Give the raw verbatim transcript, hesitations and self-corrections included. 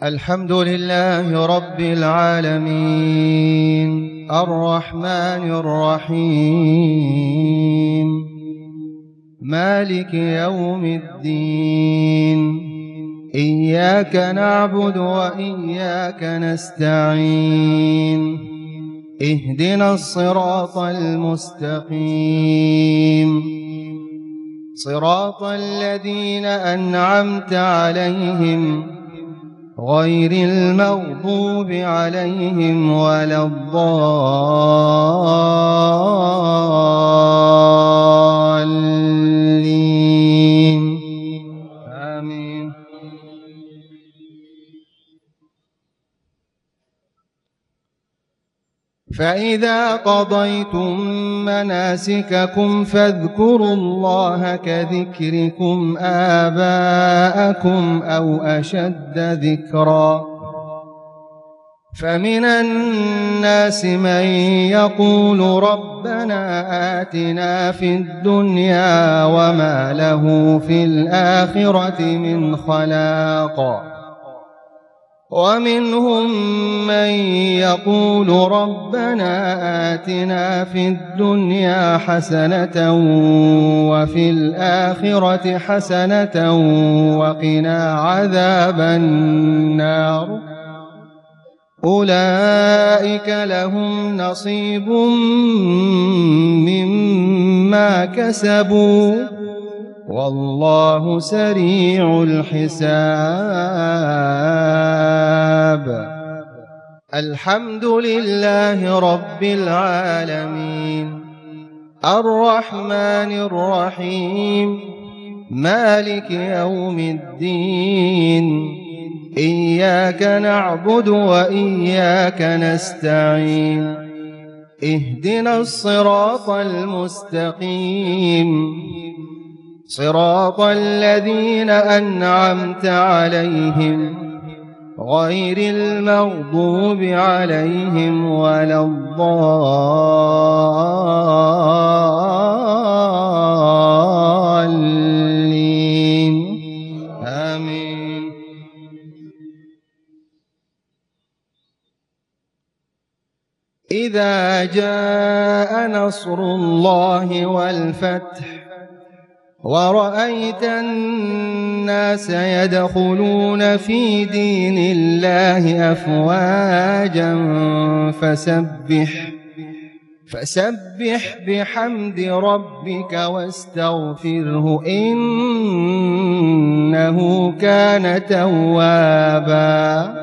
الحمد لله رب العالمين الرحمن الرحيم مالك يوم الدين إياك نعبد وإياك نستعين اهدنا الصراط المستقيم صراط الذين أنعمت عليهم غير المغضوب عليهم ولا الضالين آمين. فإذا قضيتم مناسككم فاذكروا الله كذكركم آباءكم أو أشد ذكرا فمن الناس من يقول ربنا آتنا في الدنيا وما له في الآخرة من خلاق ومنهم من يقول ربنا آتنا في الدنيا حسنة وفي الآخرة حسنة وقنا عذاب النار أولئك لهم نصيب مما كسبوا والله سريع الحساب. الحمد لله رب العالمين الرحمن الرحيم مالك يوم الدين إياك نعبد وإياك نستعين اهدنا الصراط المستقيم صراط الذين أنعمت عليهم غير المغضوب عليهم ولا الضالين آمين. إذا جاء نصر الله والفتح ورأيت الناس يدخلون في دين الله أفواجا فسبح فسبح بحمد ربك واستغفره إنه كان توابا.